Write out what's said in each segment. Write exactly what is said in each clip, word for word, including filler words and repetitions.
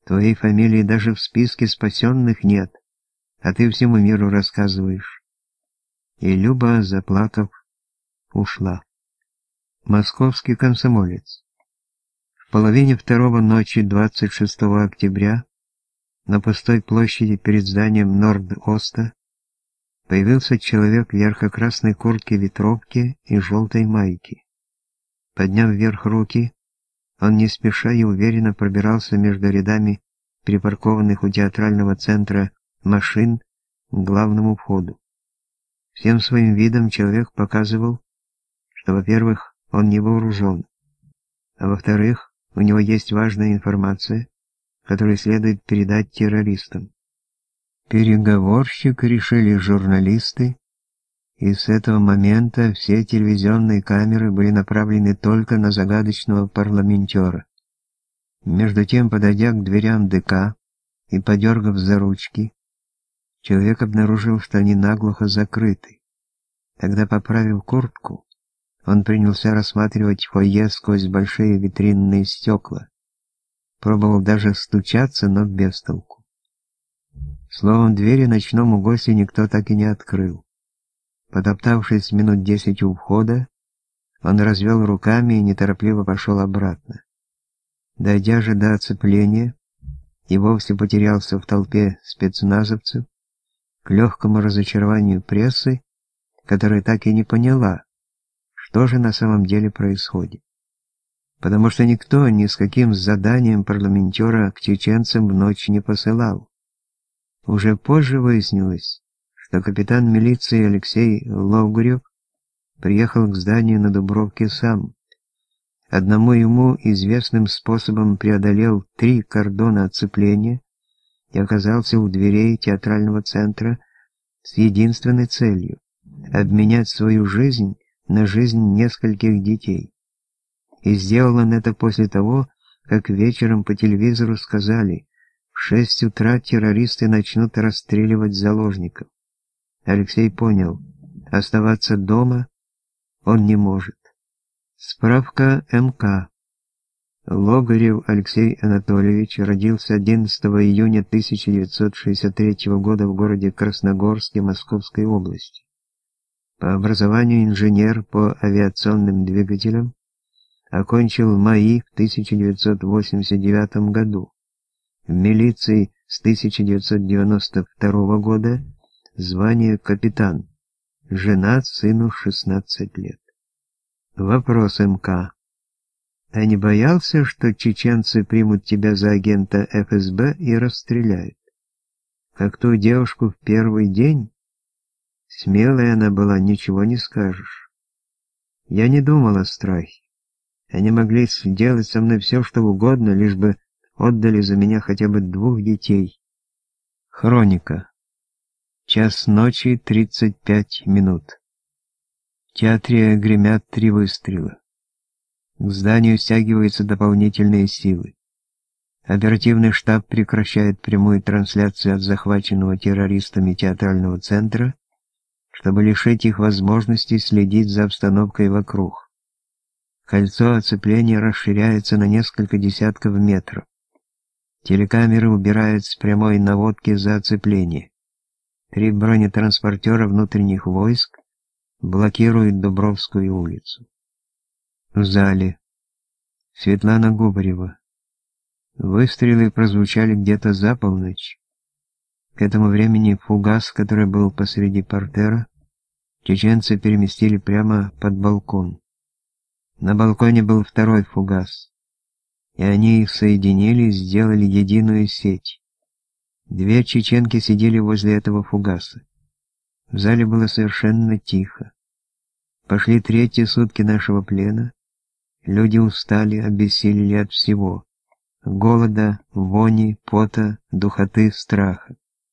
Твоей фамилии даже в списке спасенных нет, а ты всему миру рассказываешь». И Люба, заплакав, ушла. Московский комсомолец. В половине второго ночи двадцать шестого октября на пустой площади перед зданием Норд-Оста появился человек в ярко-красной куртке-ветровке и желтой майке. Подняв вверх руки, он не спеша и уверенно пробирался между рядами припаркованных у театрального центра машин к главному входу. Всем своим видом человек показывал, что, во-первых, он не вооружен, а во-вторых, у него есть важная информация, которую следует передать террористам. Переговорщик, решили журналисты, и с этого момента все телевизионные камеры были направлены только на загадочного парламентера. Между тем, подойдя к дверям ДК и подергав за ручки, человек обнаружил, что они наглухо закрыты. Тогда, поправив куртку, он принялся рассматривать фойе сквозь большие витринные стекла. Пробовал даже стучаться, но без толку. Словом, двери ночному гостю никто так и не открыл. Потоптавшись минут десять у входа, он развел руками и неторопливо пошел обратно. Дойдя же до оцепления, и вовсе потерялся в толпе спецназовцев, к легкому разочарованию прессы, которая так и не поняла, что же на самом деле происходит. Потому что никто ни с каким заданием парламентера к чеченцам в ночь не посылал. Уже позже выяснилось, что капитан милиции Алексей Логурев приехал к зданию на Дубровке сам. Одному ему известным способом преодолел три кордона оцепления и оказался у дверей театрального центра с единственной целью — обменять свою жизнь на жизнь нескольких детей. И сделал он это после того, как вечером по телевизору сказали: в шесть утра террористы начнут расстреливать заложников. Алексей понял, оставаться дома он не может. Справка МК. Логурев Алексей Анатольевич родился одиннадцатого июня тысяча девятьсот шестьдесят третьего года в городе Красногорске Московской области. По образованию инженер по авиационным двигателям, окончил МАИ в тысяча девятьсот восемьдесят девятом году. В милиции с тысяча девятьсот девяносто второго года звание капитан. Женат, сыну шестнадцать лет. Вопрос МК. А не боялся, что чеченцы примут тебя за агента эф эс бэ и расстреляют? Как ту девушку в первый день? Смелая она была, ничего не скажешь. Я не думал о страхе. Они могли сделать со мной все, что угодно, лишь бы отдали за меня хотя бы двух детей. Хроника. Час ночи, тридцать пять минут. В театре гремят три выстрела. К зданию стягиваются дополнительные силы. Оперативный штаб прекращает прямую трансляцию от захваченного террористами театрального центра, чтобы лишить их возможности следить за обстановкой вокруг. Кольцо оцепления расширяется на несколько десятков метров. Телекамеры убирают с прямой наводки за оцепление. Три бронетранспортера внутренних войск блокируют Дубровскую улицу. В зале. Светлана Губарева. Выстрелы прозвучали где-то за полночь. К этому времени фугас, который был посреди портера, чеченцы переместили прямо под балкон. На балконе был второй фугас, и они их соединили и сделали единую сеть. Две чеченки сидели возле этого фугаса. В зале было совершенно тихо. Пошли третьи сутки нашего плена. Люди устали, обессилели от всего: голода, вони, пота, духоты, страха.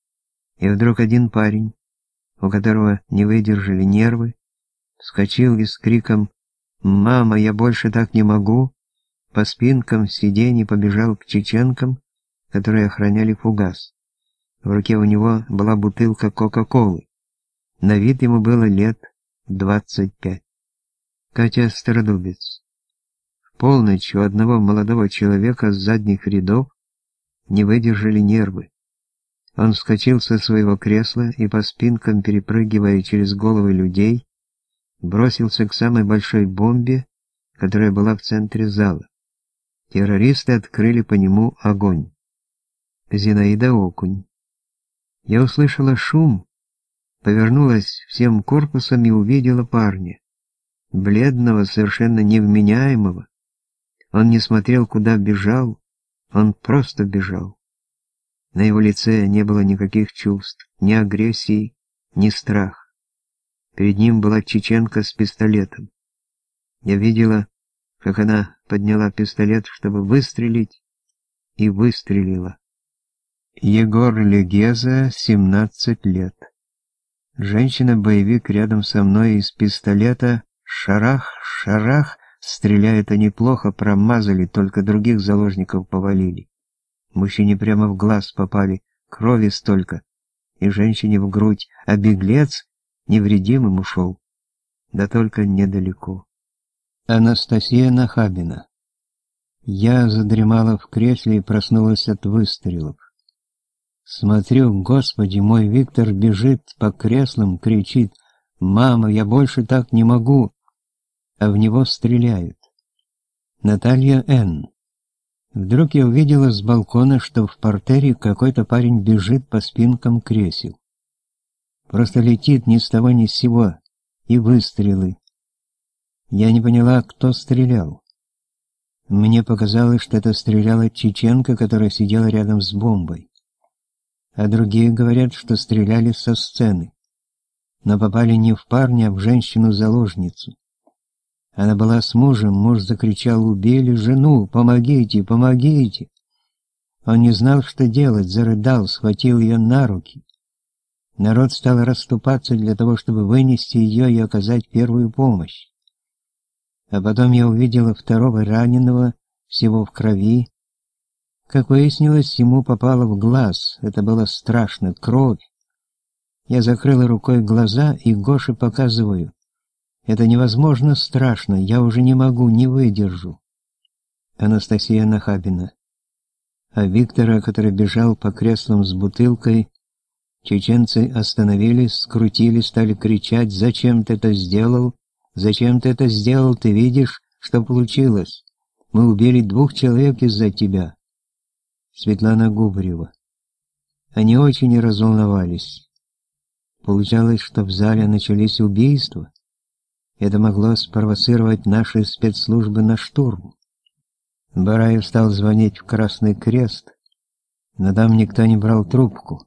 И вдруг один парень, у которого не выдержали нервы, вскочил и с криком «Мама, я больше так не могу!» по спинкам сидений побежал к чеченкам, которые охраняли фугас. В руке у него была бутылка Кока-Колы. На вид ему было лет двадцать пять. Катя Стародубец. В полночь у одного молодого человека с задних рядов не выдержали нервы. Он вскочил со своего кресла и по спинкам, перепрыгивая через головы людей, бросился к самой большой бомбе, которая была в центре зала. Террористы открыли по нему огонь. Зинаида Окунь. Я услышала шум, повернулась всем корпусом и увидела парня, бледного, совершенно невменяемого. Он не смотрел, куда бежал, он просто бежал. На его лице не было никаких чувств, ни агрессии, ни страха. Перед ним была чеченка с пистолетом. Я видела, как она подняла пистолет, чтобы выстрелить, и выстрелила. Егор Легеза, семнадцать лет. Женщина-боевик рядом со мной из пистолета. Шарах, шарах, стреляют они плохо, промазали, только других заложников повалили. Мужчине прямо в глаз попали, крови столько, и женщине в грудь, а беглец невредимым ушел. Да только недалеко. Анастасия Нахабина. Я задремала в кресле и проснулась от выстрелов. Смотрю, Господи, мой Виктор бежит по креслам, кричит: «Мама, я больше так не могу!» А в него стреляют. Наталья Н. Вдруг я увидела с балкона, что в партере какой-то парень бежит по спинкам кресел. Просто летит ни с того ни с сего, и выстрелы. Я не поняла, кто стрелял. Мне показалось, что это стреляла чеченка, которая сидела рядом с бомбой. А другие говорят, что стреляли со сцены. Но попали не в парня, а в женщину-заложницу. Она была с мужем, муж закричал: «Убили жену! Помогите! Помогите!» Он не знал, что делать, зарыдал, схватил ее на руки. Народ стал расступаться для того, чтобы вынести ее и оказать первую помощь. А потом я увидела второго раненого, всего в крови. Как выяснилось, ему попало в глаз. Это было страшно, кровь. Я закрыла рукой глаза и Гоше показываю: «Это невозможно страшно, я уже не могу, не выдержу». Анастасия Нахабина. А Виктора, который бежал по креслам с бутылкой, чеченцы остановились, скрутили, стали кричать: «Зачем ты это сделал? Зачем ты это сделал? Ты видишь, что получилось? Мы убили двух человек из-за тебя». Светлана Губарева. Они очень разволновались. Получалось, что в зале начались убийства. Это могло спровоцировать наши спецслужбы на штурм. Бараев стал звонить в Красный Крест, но там никто не брал трубку.